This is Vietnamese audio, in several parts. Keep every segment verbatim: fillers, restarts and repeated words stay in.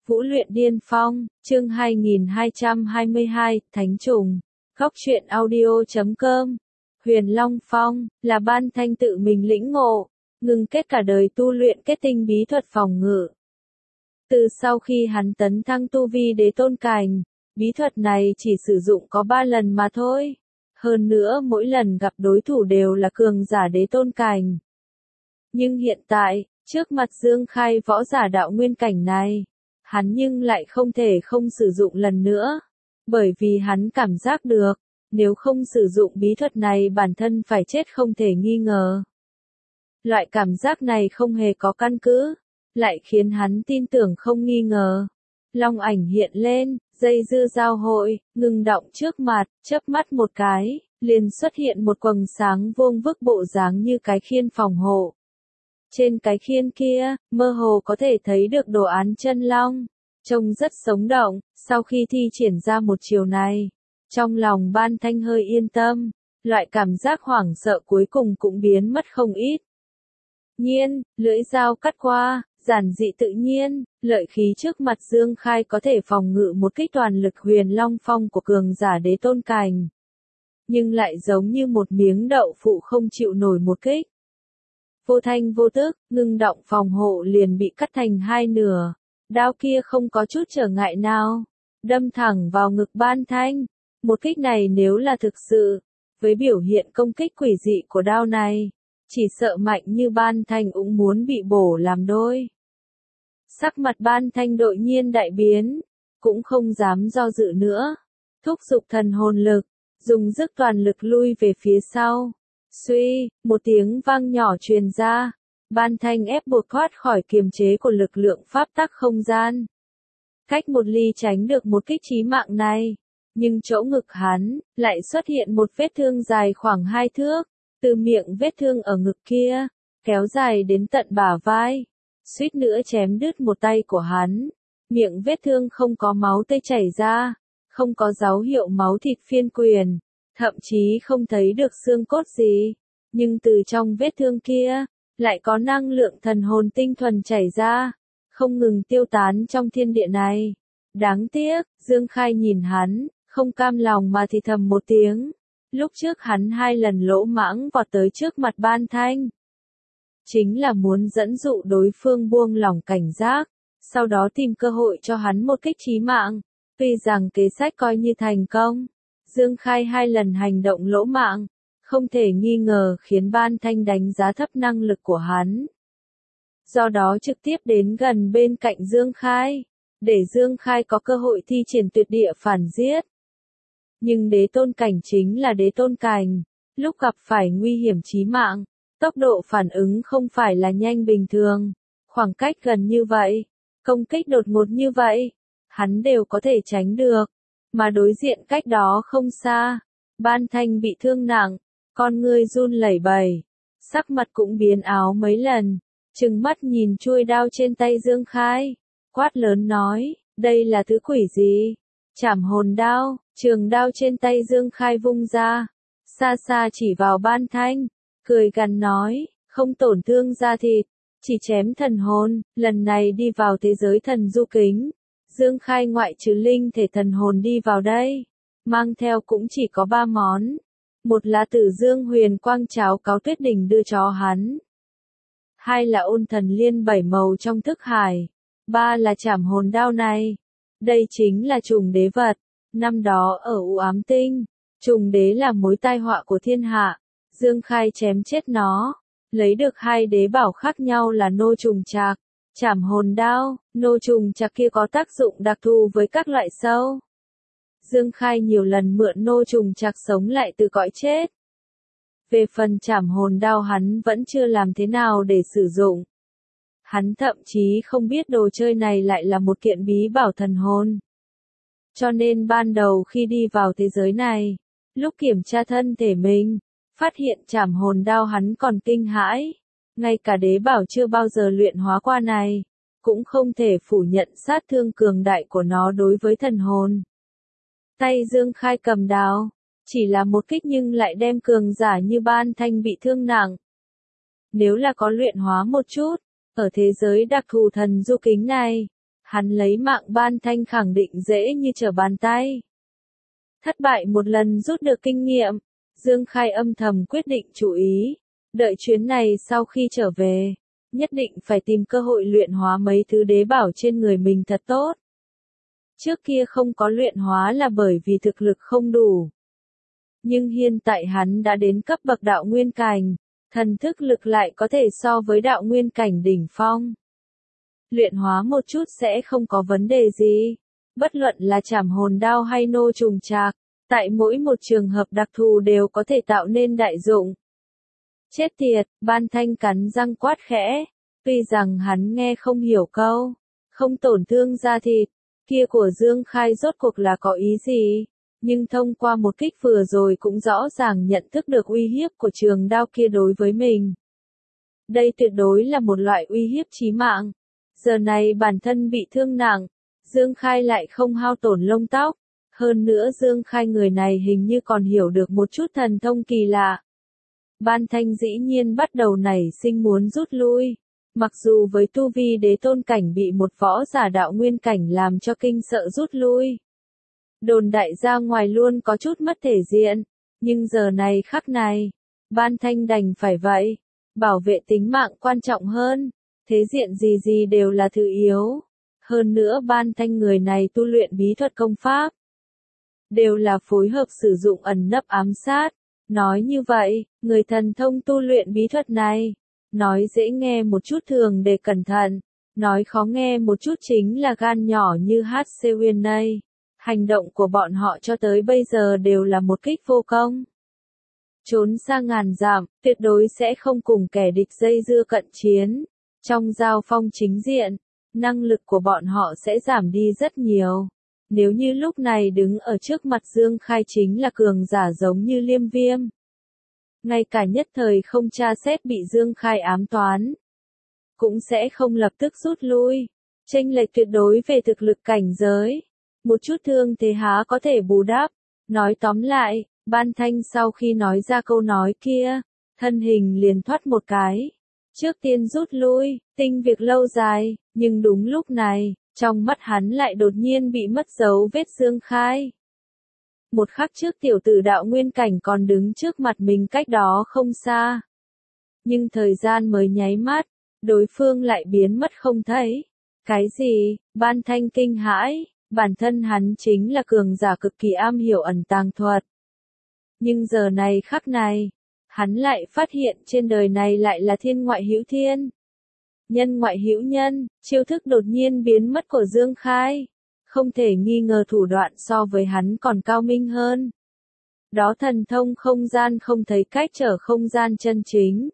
Vũ luyện điên phong, chương hai nghìn hai trăm hai mươi hai, Thánh trùng. Góc truyện audio chấm com. Huyền Long Phong, là Ban Thanh tự mình lĩnh ngộ, ngừng kết cả đời tu luyện kết tinh bí thuật phòng ngự. Từ sau khi hắn tấn thăng tu vi đế tôn cảnh, bí thuật này chỉ sử dụng có ba lần mà thôi. Hơn nữa mỗi lần gặp đối thủ đều là cường giả đế tôn cảnh. Nhưng hiện tại, trước mặt Dương Khai võ giả đạo nguyên cảnh này, hắn nhưng lại không thể không sử dụng lần nữa. Bởi vì hắn cảm giác được, nếu không sử dụng bí thuật này bản thân phải chết không thể nghi ngờ. Loại cảm giác này không hề có căn cứ, lại khiến hắn tin tưởng không nghi ngờ. Long ảnh hiện lên, dây dưa giao hội, ngừng động trước mặt, chớp mắt một cái, liền xuất hiện một quầng sáng vuông vức bộ dáng như cái khiên phòng hộ. Trên cái khiên kia, mơ hồ có thể thấy được đồ án chân long, trông rất sống động. Sau khi thi triển ra một chiều này, trong lòng Ban Thanh hơi yên tâm, loại cảm giác hoảng sợ cuối cùng cũng biến mất không ít. Nhiên, lưỡi dao cắt qua, giản dị tự nhiên, lợi khí trước mặt Dương Khai có thể phòng ngự một kích toàn lực Huyền Long Phong của cường giả đế tôn cảnh. Nhưng lại giống như một miếng đậu phụ không chịu nổi một kích. Vô thanh vô tức, ngưng động phòng hộ liền bị cắt thành hai nửa. Đao kia không có chút trở ngại nào, đâm thẳng vào ngực Ban Thanh. Một kích này nếu là thực sự, với biểu hiện công kích quỷ dị của đao này, chỉ sợ mạnh như Ban Thanh cũng muốn bị bổ làm đôi. Sắc mặt Ban Thanh đột nhiên đại biến, cũng không dám do dự nữa, thúc giục thần hồn lực, dùng dứt toàn lực lui về phía sau. Suy, một tiếng vang nhỏ truyền ra, Ban Thanh ép buộc thoát khỏi kiềm chế của lực lượng pháp tắc không gian. Cách một ly tránh được một kích chí mạng này, nhưng chỗ ngực hắn, lại xuất hiện một vết thương dài khoảng hai thước, từ miệng vết thương ở ngực kia, kéo dài đến tận bả vai, suýt nữa chém đứt một tay của hắn. Miệng vết thương không có máu tươi chảy ra, không có dấu hiệu máu thịt phiên quyền, thậm chí không thấy được xương cốt gì, nhưng từ trong vết thương kia, lại có năng lượng thần hồn tinh thuần chảy ra, không ngừng tiêu tán trong thiên địa này. Đáng tiếc, Dương Khai nhìn hắn, không cam lòng mà thì thầm một tiếng. Lúc trước hắn hai lần lỗ mãng vọt tới trước mặt Ban Thanh, chính là muốn dẫn dụ đối phương buông lỏng cảnh giác, sau đó tìm cơ hội cho hắn một kích chí mạng. Tuy rằng kế sách coi như thành công, Dương Khai hai lần hành động lỗ mãng, không thể nghi ngờ khiến Ban Thanh đánh giá thấp năng lực của hắn. Do đó trực tiếp đến gần bên cạnh Dương Khai, để Dương Khai có cơ hội thi triển tuyệt địa phản giết. Nhưng đế tôn cảnh chính là đế tôn cảnh, lúc gặp phải nguy hiểm chí mạng, tốc độ phản ứng không phải là nhanh bình thường. Khoảng cách gần như vậy, công kích đột ngột như vậy, hắn đều có thể tránh được. Mà đối diện cách đó không xa, Ban Thanh bị thương nặng, con ngươi run lẩy bẩy, sắc mặt cũng biến áo mấy lần, trừng mắt nhìn chuôi đao trên tay Dương Khai, quát lớn nói, đây là thứ quỷ gì? Trảm hồn đao. Trường đao trên tay Dương Khai vung ra, xa xa chỉ vào Ban Thanh, cười gằn nói, không tổn thương da thịt, chỉ chém thần hồn. Lần này đi vào thế giới thần du kính, Dương Khai ngoại trừ linh thể thần hồn đi vào đây, mang theo cũng chỉ có ba món. Một là Tử Dương Huyền Quang cháo cáo Tuyết Đỉnh đưa cho hắn, hai là ôn thần liên bảy màu trong thức hải, ba là trảm hồn đao này. Đây chính là trùng đế vật. Năm đó ở U Ám Tinh, trùng đế là mối tai họa của thiên hạ. Dương Khai chém chết nó, lấy được hai đế bảo khác nhau là nô trùng trạc, trảm hồn đao. Nô trùng trạc kia có tác dụng đặc thù với các loại sâu. Dương Khai nhiều lần mượn nô trùng trạc sống lại từ cõi chết. Về phần trảm hồn đao hắn vẫn chưa làm thế nào để sử dụng. Hắn thậm chí không biết đồ chơi này lại là một kiện bí bảo thần hồn. Cho nên ban đầu khi đi vào thế giới này, lúc kiểm tra thân thể mình, phát hiện trảm hồn đao hắn còn kinh hãi. Ngay cả đế bảo chưa bao giờ luyện hóa qua này, cũng không thể phủ nhận sát thương cường đại của nó đối với thần hồn. Tay Dương Khai cầm đao, chỉ là một kích nhưng lại đem cường giả như Ban Thanh bị thương nặng. Nếu là có luyện hóa một chút, ở thế giới đặc thù thần du kính này, Hắn lấy mạng Ban Thanh khẳng định dễ như trở bàn tay. Thất bại một lần rút được kinh nghiệm, Dương Khai âm thầm quyết định chú ý, đợi chuyến này sau khi trở về, nhất định phải tìm cơ hội luyện hóa mấy thứ đế bảo trên người mình thật tốt. Trước kia không có luyện hóa là bởi vì thực lực không đủ. Nhưng hiện tại hắn đã đến cấp bậc đạo nguyên cảnh, thần thức lực lại có thể so với đạo nguyên cảnh đỉnh phong. Luyện hóa một chút sẽ không có vấn đề gì. Bất luận là trảm hồn đao hay nô trùng trạc, tại mỗi một trường hợp đặc thù đều có thể tạo nên đại dụng. Chết tiệt, Ban Thanh cắn răng quát khẽ, tuy rằng hắn nghe không hiểu câu, không tổn thương da thịt, kia của Dương Khai rốt cuộc là có ý gì, nhưng thông qua một kích vừa rồi cũng rõ ràng nhận thức được uy hiếp của trường đao kia đối với mình. Đây tuyệt đối là một loại uy hiếp chí mạng. Giờ này bản thân bị thương nặng, Dương Khai lại không hao tổn lông tóc, hơn nữa Dương Khai người này hình như còn hiểu được một chút thần thông kỳ lạ. Ban Thanh dĩ nhiên bắt đầu nảy sinh muốn rút lui, mặc dù với tu vi đế tôn cảnh bị một võ giả đạo nguyên cảnh làm cho kinh sợ rút lui. Đồn đại ra ngoài luôn có chút mất thể diện, nhưng giờ này khắc này, Ban Thanh đành phải vậy, bảo vệ tính mạng quan trọng hơn. Thế diện gì gì đều là thứ yếu. Hơn nữa Ban Thanh người này tu luyện bí thuật công pháp. Đều là phối hợp sử dụng ẩn nấp ám sát. Nói như vậy, người thần thông tu luyện bí thuật này. Nói dễ nghe một chút thường để cẩn thận. Nói khó nghe một chút chính là gan nhỏ như hát xê Uyên này. Hành động của bọn họ cho tới bây giờ đều là một kích vô công. Trốn xa ngàn dặm, tuyệt đối sẽ không cùng kẻ địch dây dưa cận chiến. Trong giao phong chính diện, năng lực của bọn họ sẽ giảm đi rất nhiều. Nếu như lúc này đứng ở trước mặt Dương Khai chính là cường giả giống như Liêm Viêm. Ngay cả nhất thời không tra xét bị Dương Khai ám toán. Cũng sẽ không lập tức rút lui. Chênh lệch tuyệt đối về thực lực cảnh giới. Một chút thương thế há có thể bù đắp. Nói tóm lại, Ban Thanh sau khi nói ra câu nói kia, thân hình liền thoát một cái. Trước tiên rút lui, tinh việc lâu dài, nhưng đúng lúc này, trong mắt hắn lại đột nhiên bị mất dấu vết Dương Khai. Một khắc trước tiểu tử đạo nguyên cảnh còn đứng trước mặt mình cách đó không xa. Nhưng thời gian mới nháy mắt, đối phương lại biến mất không thấy. Cái gì? Ban Thanh kinh hãi, bản thân hắn chính là cường giả cực kỳ am hiểu ẩn tàng thuật. Nhưng giờ này khắc này, hắn lại phát hiện trên đời này lại là thiên ngoại hữu thiên. Nhân ngoại hữu nhân, chiêu thức đột nhiên biến mất của Dương Khai. Không thể nghi ngờ thủ đoạn so với hắn còn cao minh hơn. Đó thần thông không gian không thấy cách trở không gian chân chính.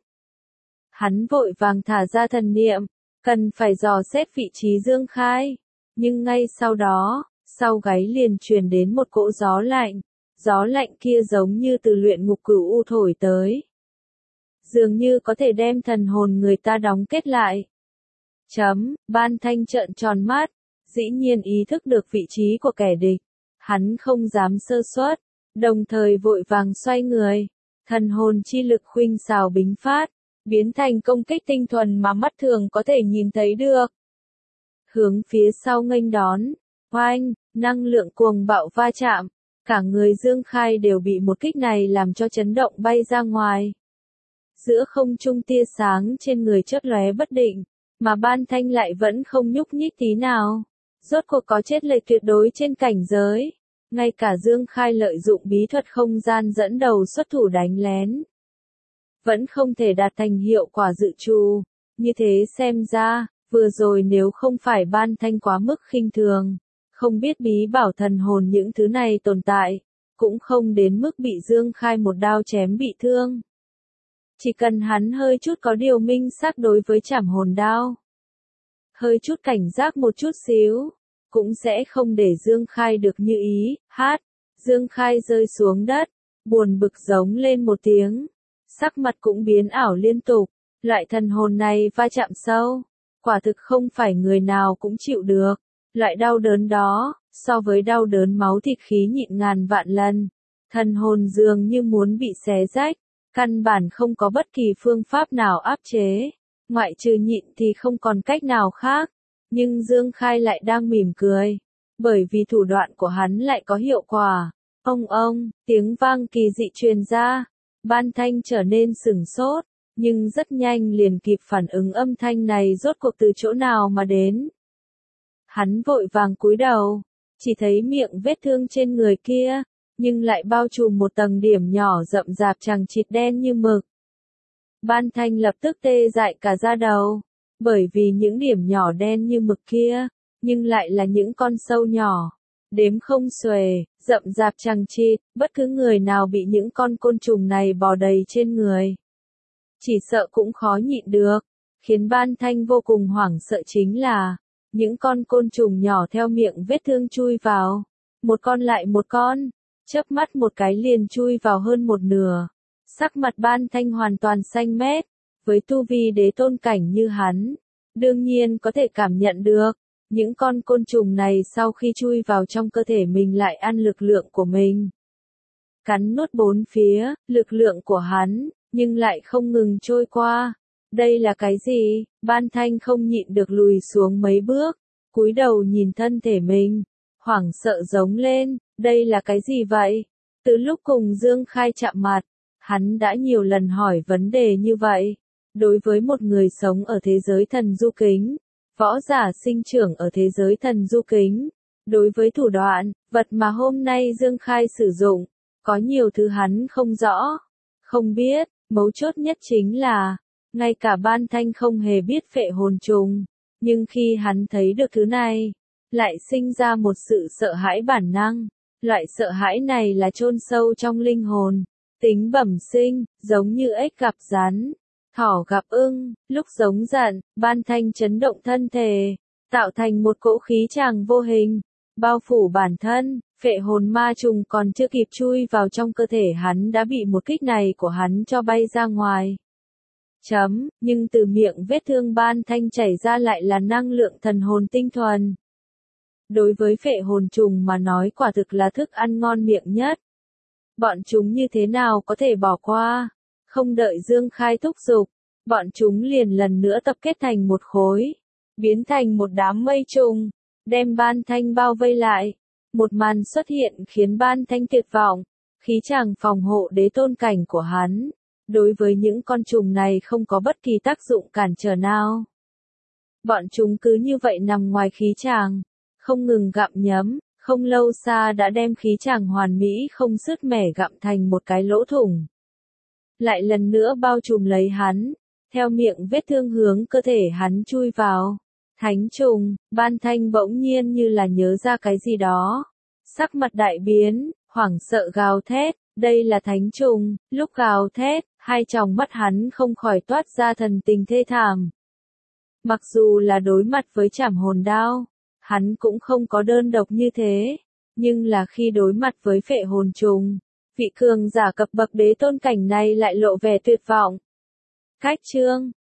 Hắn vội vàng thả ra thần niệm, cần phải dò xét vị trí Dương Khai. Nhưng ngay sau đó, sau gáy liền truyền đến một cỗ gió lạnh. Gió lạnh kia giống như từ luyện ngục cửu u thổi tới. Dường như có thể đem thần hồn người ta đóng kết lại. Chấm, Ban Thanh trợn tròn mắt, dĩ nhiên ý thức được vị trí của kẻ địch. Hắn không dám sơ suất, đồng thời vội vàng xoay người. Thần hồn chi lực khuynh xào bính phát, biến thành công kích tinh thuần mà mắt thường có thể nhìn thấy được. Hướng phía sau nghênh đón, oanh, năng lượng cuồng bạo va chạm. Cả người Dương Khai đều bị một kích này làm cho chấn động bay ra ngoài. Giữa không trung tia sáng trên người chớp lóe bất định, mà Ban Thanh lại vẫn không nhúc nhích tí nào. Rốt cuộc có chết lệch tuyệt đối trên cảnh giới. Ngay cả Dương Khai lợi dụng bí thuật không gian dẫn đầu xuất thủ đánh lén. Vẫn không thể đạt thành hiệu quả dự trù. Như thế xem ra, vừa rồi nếu không phải Ban Thanh quá mức khinh thường. Không biết bí bảo thần hồn những thứ này tồn tại, cũng không đến mức bị Dương Khai một đao chém bị thương. Chỉ cần hắn hơi chút có điều minh xác đối với trảm hồn đao, hơi chút cảnh giác một chút xíu, cũng sẽ không để Dương Khai được như ý. Hát, Dương Khai rơi xuống đất, buồn bực giống lên một tiếng, sắc mặt cũng biến ảo liên tục, loại thần hồn này va chạm sâu, quả thực không phải người nào cũng chịu được. Loại đau đớn đó, so với đau đớn máu thịt khí nhịn ngàn vạn lần, thần hồn dường như muốn bị xé rách, căn bản không có bất kỳ phương pháp nào áp chế, ngoại trừ nhịn thì không còn cách nào khác. Nhưng Dương Khai lại đang mỉm cười, bởi vì thủ đoạn của hắn lại có hiệu quả. Ông ông, tiếng vang kỳ dị truyền ra, Ban Thanh trở nên sửng sốt, nhưng rất nhanh liền kịp phản ứng âm thanh này rốt cuộc từ chỗ nào mà đến. Hắn vội vàng cúi đầu, chỉ thấy miệng vết thương trên người kia, nhưng lại bao trùm một tầng điểm nhỏ rậm rạp chằng chịt đen như mực. Ban Thanh lập tức tê dại cả da đầu, bởi vì những điểm nhỏ đen như mực kia, nhưng lại là những con sâu nhỏ, đếm không xuể, rậm rạp chằng chịt, bất cứ người nào bị những con côn trùng này bò đầy trên người, chỉ sợ cũng khó nhịn được. Khiến Ban Thanh vô cùng hoảng sợ chính là, những con côn trùng nhỏ theo miệng vết thương chui vào, một con lại một con, chớp mắt một cái liền chui vào hơn một nửa. Sắc mặt Ban Thanh hoàn toàn xanh mét, với tu vi đế tôn cảnh như hắn, đương nhiên có thể cảm nhận được, những con côn trùng này sau khi chui vào trong cơ thể mình lại ăn lực lượng của mình. Cắn nuốt bốn phía, lực lượng của hắn, nhưng lại không ngừng trôi qua. Đây là cái gì? Ban Thanh không nhịn được lùi xuống mấy bước, cúi đầu nhìn thân thể mình, hoảng sợ giống lên, đây là cái gì vậy? Từ lúc cùng Dương Khai chạm mặt, hắn đã nhiều lần hỏi vấn đề như vậy. Đối với một người sống ở thế giới thần du kính, võ giả sinh trưởng ở thế giới thần du kính, đối với thủ đoạn, vật mà hôm nay Dương Khai sử dụng, có nhiều thứ hắn không rõ, không biết, mấu chốt nhất chính là, ngay cả Ban Thanh không hề biết phệ hồn trùng, nhưng khi hắn thấy được thứ này, lại sinh ra một sự sợ hãi bản năng. Loại sợ hãi này là chôn sâu trong linh hồn, tính bẩm sinh, giống như ếch gặp rắn, thỏ gặp ưng, lúc giống giận, Ban Thanh chấn động thân thể, tạo thành một cỗ khí tràng vô hình, bao phủ bản thân, phệ hồn ma trùng còn chưa kịp chui vào trong cơ thể hắn đã bị một kích này của hắn cho bay ra ngoài. Chấm, nhưng từ miệng vết thương Ban Thanh chảy ra lại là năng lượng thần hồn tinh thuần. Đối với phệ hồn trùng mà nói quả thực là thức ăn ngon miệng nhất. Bọn chúng như thế nào có thể bỏ qua? Không đợi Dương Khai thúc giục, bọn chúng liền lần nữa tập kết thành một khối, biến thành một đám mây trùng, đem Ban Thanh bao vây lại. Một màn xuất hiện khiến Ban Thanh tuyệt vọng, khí tràng phòng hộ đế tôn cảnh của hắn, đối với những con trùng này không có bất kỳ tác dụng cản trở nào. Bọn chúng cứ như vậy nằm ngoài khí tràng, không ngừng gặm nhấm, không lâu xa đã đem khí tràng hoàn mỹ không sứt mẻ gặm thành một cái lỗ thủng. Lại lần nữa bao trùm lấy hắn, theo miệng vết thương hướng cơ thể hắn chui vào. Thánh trùng, Ban Thanh bỗng nhiên như là nhớ ra cái gì đó. Sắc mặt đại biến, hoảng sợ gào thét, đây là thánh trùng, lúc gào thét, hai tròng mắt hắn không khỏi toát ra thần tình thê thảm. Mặc dù là đối mặt với trảm hồn đao, hắn cũng không có đơn độc như thế, nhưng là khi đối mặt với phệ hồn trùng, vị cường giả cấp bậc đế tôn cảnh này lại lộ vẻ tuyệt vọng. Cách chương